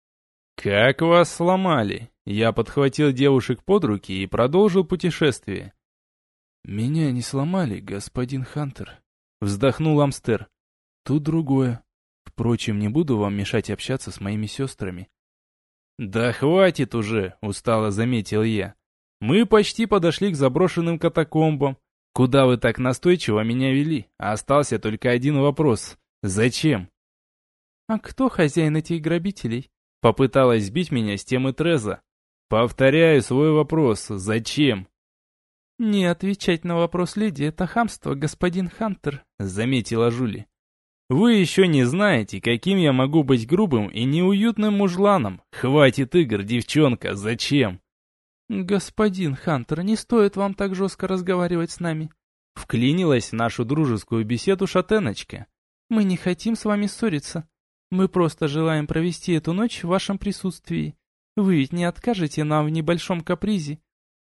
Как вас сломали? Я подхватил девушек под руки и продолжил путешествие. Меня не сломали, господин Хантер. Вздохнул Амстер. Тут другое. Впрочем, не буду вам мешать общаться с моими сестрами. Да хватит уже, устало заметил я. Мы почти подошли к заброшенным катакомбам. Куда вы так настойчиво меня вели? Остался только один вопрос. Зачем? А кто хозяин этих грабителей? Попыталась сбить меня с темы Треза. Повторяю свой вопрос. Зачем? Не отвечать на вопрос леди — это хамство, господин Хантер, заметила Жули. Вы еще не знаете, каким я могу быть грубым и неуютным мужланом. Хватит игр, девчонка, зачем? Господин Хантер, не стоит вам так жестко разговаривать с нами. Вклинилась в нашу дружескую беседу шатеночка. Мы не хотим с вами ссориться. Мы просто желаем провести эту ночь в вашем присутствии. Вы ведь не откажете нам в небольшом капризе.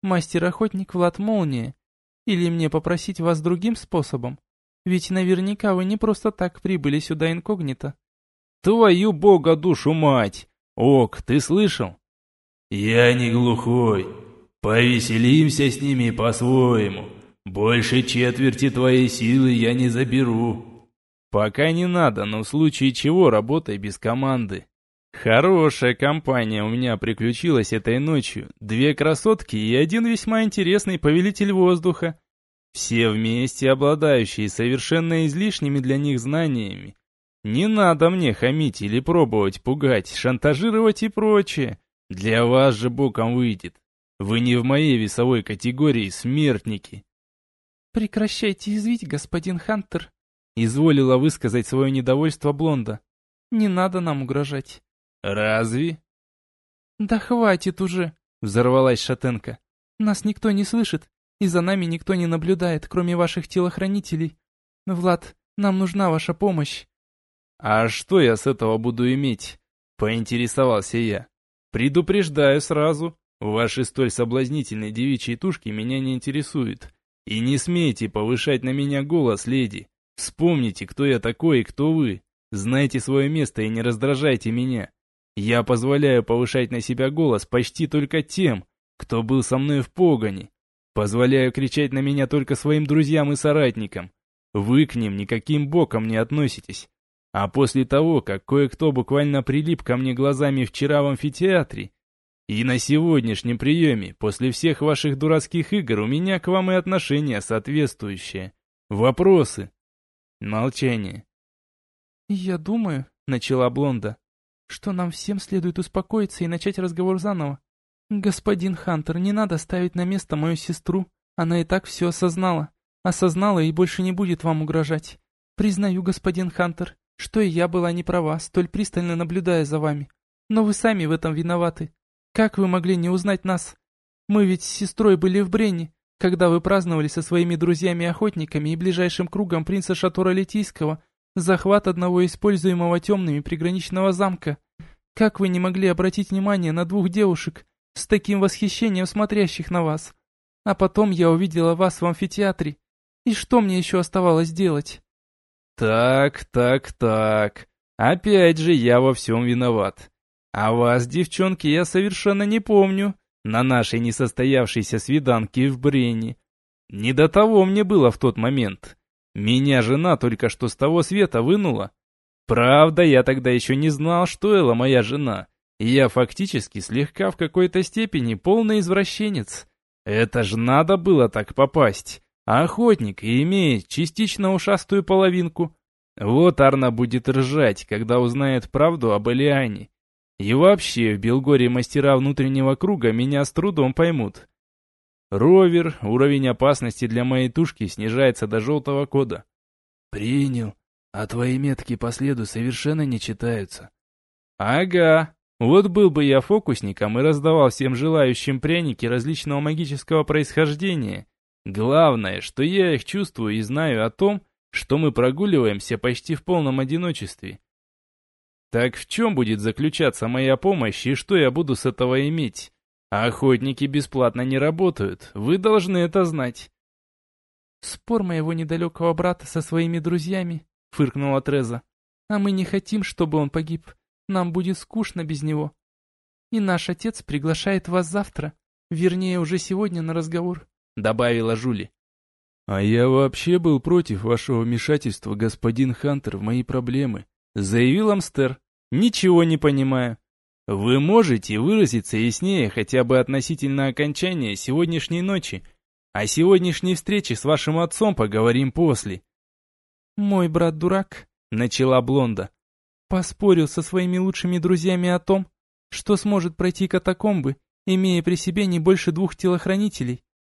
мастер-охотник Влад Молния? Или мне попросить вас другим способом? Ведь наверняка вы не просто так прибыли сюда инкогнито». «Твою бога душу мать! Ок, ты слышал?» «Я не глухой. Повеселимся с ними по-своему. Больше четверти твоей силы я не заберу». «Пока не надо, но в случае чего работай без команды. Хорошая компания у меня приключилась этой ночью. Две красотки и один весьма интересный повелитель воздуха. Все вместе обладающие совершенно излишними для них знаниями. Не надо мне хамить или пробовать пугать, шантажировать и прочее. Для вас же боком выйдет. Вы не в моей весовой категории, смертники». «Прекращайте извить, господин Хантер», — изволила высказать свое недовольство Блонда. «Не надо нам угрожать». «Разве?» «Да хватит уже», — взорвалась шатенка. «Нас никто не слышит, и за нами никто не наблюдает, кроме ваших телохранителей. Влад, нам нужна ваша помощь». «А что я с этого буду иметь?» — поинтересовался я. «Предупреждаю сразу, ваши столь соблазнительные девичьи тушки меня не интересуют. И не смейте повышать на меня голос, леди. Вспомните, кто я такой и кто вы. Знайте свое место и не раздражайте меня. Я позволяю повышать на себя голос почти только тем, кто был со мной в погоне. Позволяю кричать на меня только своим друзьям и соратникам. Вы к ним никаким боком не относитесь. А после того, как кое-кто буквально прилип ко мне глазами вчера в амфитеатре, и на сегодняшнем приеме, после всех ваших дурацких игр, у меня к вам и отношение соответствующее. Вопросы?» Молчание. «Я думаю», — начала Блонда, — «что нам всем следует успокоиться и начать разговор заново. Господин Хантер, не надо ставить на место мою сестру. Она и так все осознала. Осознала и больше не будет вам угрожать. Признаю, господин Хантер, что и я была не права, столь пристально наблюдая за вами. Но вы сами в этом виноваты. Как вы могли не узнать нас? Мы ведь с сестрой были в Бренне, когда вы праздновали со своими друзьями-охотниками и ближайшим кругом принца Шатора Летийского захват одного используемого темными приграничного замка. Как вы не могли обратить внимание на двух девушек, с таким восхищением смотрящих на вас? А потом я увидела вас в амфитеатре. И что мне еще оставалось делать?» «Так, так, так. Опять же я во всем виноват. А вас, девчонки, я совершенно не помню на нашей несостоявшейся свиданке в Бренне. Не до того мне было в тот момент. Меня жена только что с того света вынула. Правда, я тогда еще не знал, что Элла моя жена. И я фактически слегка в какой-то степени полный извращенец. Это ж надо было так попасть. Охотник и имеет частично ушастую половинку. Вот Арна будет ржать, когда узнает правду об Элиане. И вообще, в Белгоре мастера внутреннего круга меня с трудом поймут. Ровер, уровень опасности для моей тушки снижается до желтого кода». «Принял. А твои метки по следу совершенно не читаются». «Ага. Вот был бы я фокусником и раздавал всем желающим пряники различного магического происхождения. Главное, что я их чувствую и знаю о том, что мы прогуливаемся почти в полном одиночестве. Так в чем будет заключаться моя помощь и что я буду с этого иметь? Охотники бесплатно не работают, вы должны это знать». «Спор моего недалекого брата со своими друзьями», — фыркнула Треза. «А мы не хотим, чтобы он погиб. Нам будет скучно без него. И наш отец приглашает вас завтра, вернее, уже сегодня на разговор», — добавила Жули. «А я вообще был против вашего вмешательства, господин Хантер, в мои проблемы», — заявил Амстер. «Ничего не понимаю. Вы можете выразиться яснее хотя бы относительно окончания сегодняшней ночи? О сегодняшней встрече с вашим отцом поговорим после». «Мой брат дурак», — начала Блонда. «Поспорил со своими лучшими друзьями о том, что сможет пройти катакомбы, имея при себе не больше двух телохранителей».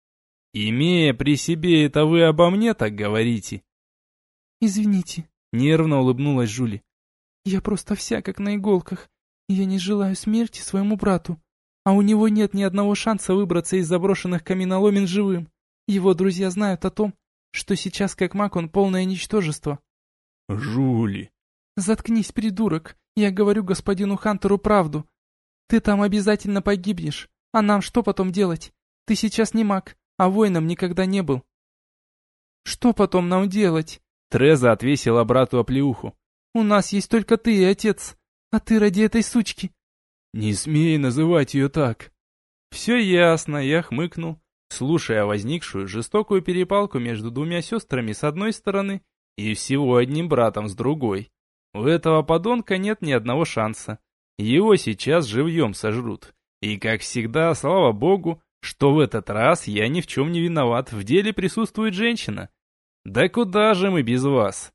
«Имея при себе, это вы обо мне так говорите?» «Извините», — нервно улыбнулась Жули. «Я просто вся как на иголках. Я не желаю смерти своему брату, а у него нет ни одного шанса выбраться из заброшенных каменоломен живым. Его друзья знают о том, что сейчас как маг он полное ничтожество». «Жули!» «Заткнись, придурок, я говорю господину Хантеру правду. Ты там обязательно погибнешь, а нам что потом делать? Ты сейчас не маг, а воином никогда не был. Что потом нам делать? Треза отвесила брату оплеуху. У нас есть только ты и отец, а ты ради этой сучки. Не смей называть ее так. Все ясно, я хмыкнул, слушая возникшую жестокую перепалку между двумя сестрами с одной стороны и всего одним братом с другой. У этого подонка нет ни одного шанса. Его сейчас живьем сожрут. И, как всегда, слава богу, что в этот раз я ни в чем не виноват, в деле присутствует женщина. Да куда же мы без вас?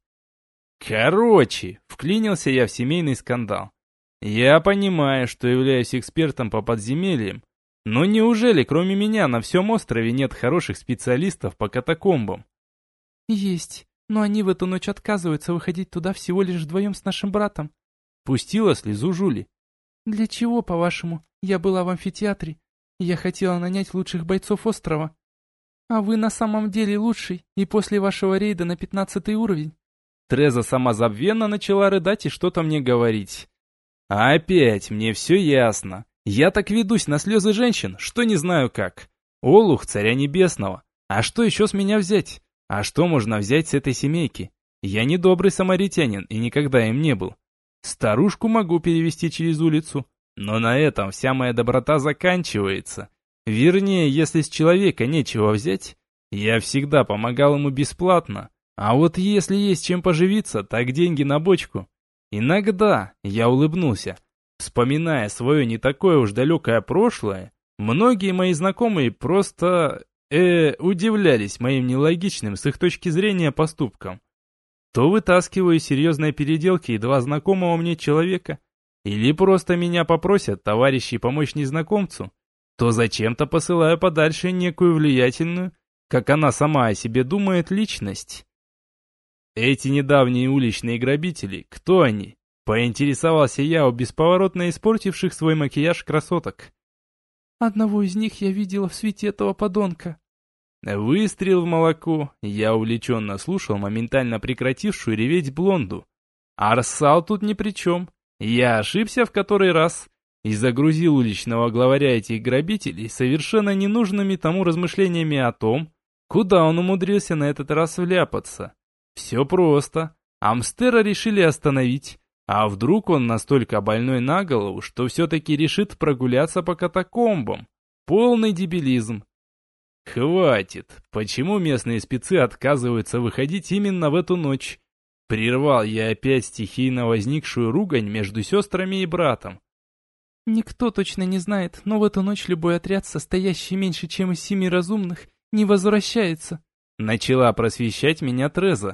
Короче, вклинился я в семейный скандал. Я понимаю, что являюсь экспертом по подземельям, но неужели кроме меня на всем острове нет хороших специалистов по катакомбам? Есть, но они в эту ночь отказываются выходить туда всего лишь вдвоем с нашим братом. Пустила слезу Жули. Для чего, по-вашему? Я была в амфитеатре. Я хотела нанять лучших бойцов острова. А вы на самом деле лучший, и после вашего рейда на пятнадцатый уровень. Треза самозабвенно начала рыдать и что-то мне говорить. Опять мне все ясно. Я так ведусь на слезы женщин, что не знаю как. Олух царя небесного. А что еще с меня взять? А что можно взять с этой семейки? Я не добрый самаритянин и никогда им не был. Старушку могу перевести через улицу, но на этом вся моя доброта заканчивается. Вернее, если с человека нечего взять, я всегда помогал ему бесплатно. А вот если есть чем поживиться, так деньги на бочку. Иногда, я улыбнулся, вспоминая свое не такое уж далекое прошлое, многие мои знакомые просто, э, удивлялись моим нелогичным с их точки зрения поступкам. То вытаскиваю из серьезной переделки едва знакомого мне человека, или просто меня попросят товарищи помочь незнакомцу, то зачем-то посылаю подальше некую влиятельную, как она сама о себе думает, личность. Эти недавние уличные грабители, кто они? Поинтересовался я у бесповоротно испортивших свой макияж красоток. Одного из них я видела в свете этого подонка. Выстрел в молоко. Я увлеченно слушал моментально прекратившую реветь блонду. Арсал тут ни при чем. Я ошибся в который раз и загрузил уличного главаря этих грабителей совершенно ненужными тому размышлениями о том, куда он умудрился на этот раз вляпаться. Все просто. Амстера решили остановить. А вдруг он настолько больной на голову, что все-таки решит прогуляться по катакомбам? Полный дебилизм. Хватит. Почему местные спецы отказываются выходить именно в эту ночь? Прервал я опять стихийно возникшую ругань между сестрами и братом. Никто точно не знает, но в эту ночь любой отряд, состоящий меньше, чем из семи разумных, не возвращается. Начала просвещать меня Треза.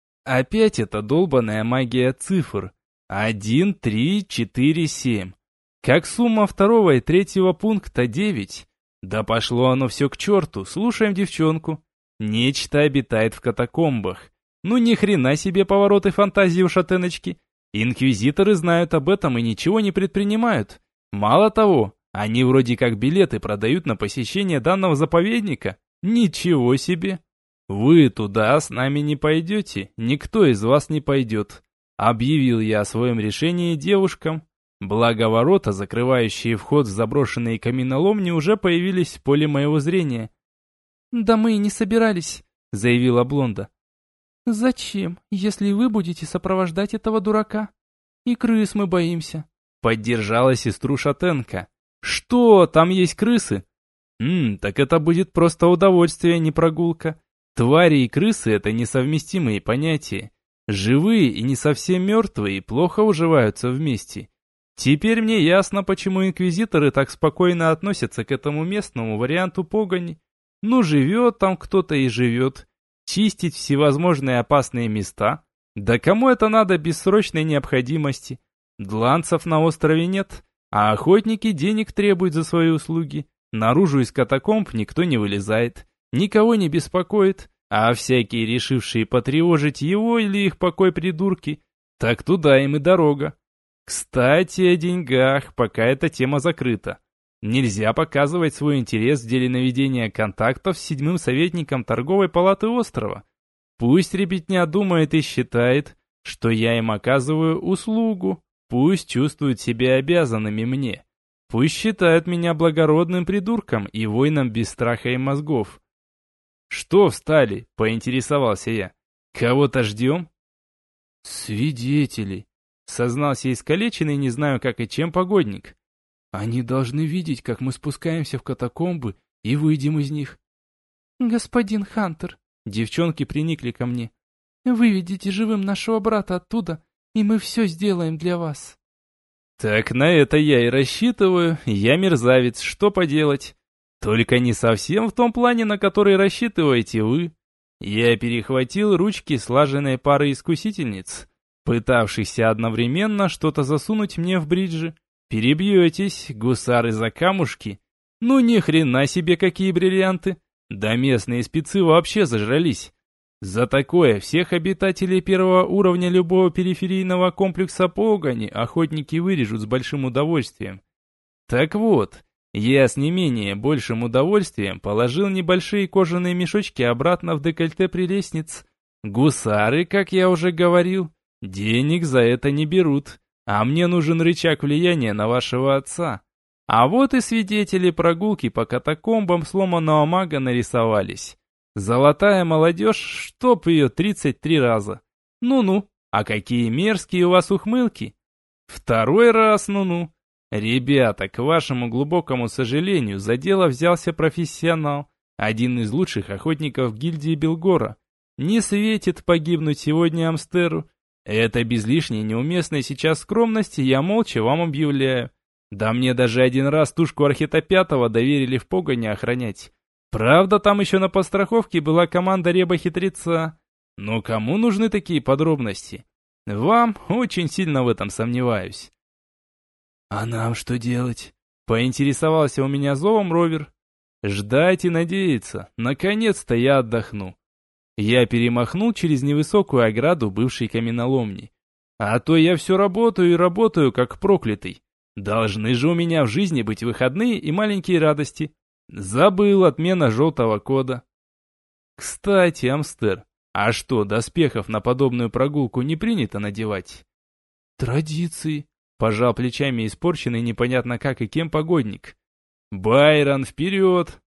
Опять эта долбаная магия цифр. Один, три, четыре, семь. Как сумма второго и третьего пункта девять. Да пошло оно все к черту, слушаем девчонку. Нечто обитает в катакомбах. Ну ни хрена себе повороты фантазии у шатеночки. Инквизиторы знают об этом и ничего не предпринимают. Мало того, они вроде как билеты продают на посещение данного заповедника. Ничего себе. Вы туда с нами не пойдете, никто из вас не пойдет. Объявил я о своем решении девушкам. Благо ворота, закрывающие вход в заброшенные каменоломни, уже появились в поле моего зрения. «Да мы и не собирались», — заявила Блонда. «Зачем, если вы будете сопровождать этого дурака? И крыс мы боимся», — поддержала сестру Шатенко. «Что, там есть крысы?» «Ммм, так это будет просто удовольствие, не прогулка. Твари и крысы — это несовместимые понятия. Живые и не совсем мертвые плохо уживаются вместе. Теперь мне ясно, почему инквизиторы так спокойно относятся к этому местному варианту погони. Ну, живет там кто-то и живет. Чистить всевозможные опасные места? Да кому это надо без срочной необходимости? Дланцев на острове нет, а охотники денег требуют за свои услуги. Наружу из катакомб никто не вылезает, никого не беспокоит, а всякие решившие потревожить его или их покой придурки, так туда им и дорога. Кстати, о деньгах, пока эта тема закрыта. Нельзя показывать свой интерес в деле наведения контактов с седьмым советником торговой палаты острова. Пусть ребятня думает и считает, что я им оказываю услугу. Пусть чувствуют себя обязанными мне. Пусть считают меня благородным придурком и воином без страха и мозгов. «Что встали?» — поинтересовался я. «Кого-то ждем?» «Свидетелей», — сознался искалеченный, не знаю как и чем, погодник. «Они должны видеть, как мы спускаемся в катакомбы и выйдем из них». «Господин Хантер», — девчонки приникли ко мне, — «выведите живым нашего брата оттуда, и мы все сделаем для вас». «Так на это я и рассчитываю, я мерзавец, что поделать? Только не совсем в том плане, на который рассчитываете вы». Я перехватил ручки слаженной пары искусительниц, пытавшихся одновременно что-то засунуть мне в бриджи. «Перебьетесь, гусары за камушки? Ну ни хрена себе какие бриллианты! Да местные спецы вообще зажрались. За такое всех обитателей первого уровня любого периферийного комплекса погони охотники вырежут с большим удовольствием. Так вот, я с не менее большим удовольствием положил небольшие кожаные мешочки обратно в декольте прелестниц. Гусары, как я уже говорил, денег за это не берут, а мне нужен рычаг влияния на вашего отца. А вот и свидетели прогулки по катакомбам сломанного мага нарисовались. Золотая молодежь, чтоб ее тридцать три раза. Ну-ну, а какие мерзкие у вас ухмылки. Второй раз ну-ну. Ребята, к вашему глубокому сожалению, за дело взялся профессионал, один из лучших охотников гильдии Белгора. Не светит погибнуть сегодня Амстеру. Это без лишней неуместной сейчас скромности я молча вам объявляю. Да мне даже один раз тушку архетопятого доверили в погоне охранять. Правда, там еще на подстраховке была команда Реба-хитреца. Но кому нужны такие подробности? Вам очень сильно в этом сомневаюсь. «А нам что делать?» — поинтересовался у меня зовом Ровер. «Ждать и надеяться. Наконец-то я отдохну». Я перемахнул через невысокую ограду бывшей каменоломни. А то я все работаю и работаю, как проклятый. Должны же у меня в жизни быть выходные и маленькие радости. Забыл отмена желтого кода. Кстати, Амстер, а что, доспехов на подобную прогулку не принято надевать? «Традиции», — пожал плечами испорченный непонятно как и кем погодник. «Байрон, вперед!»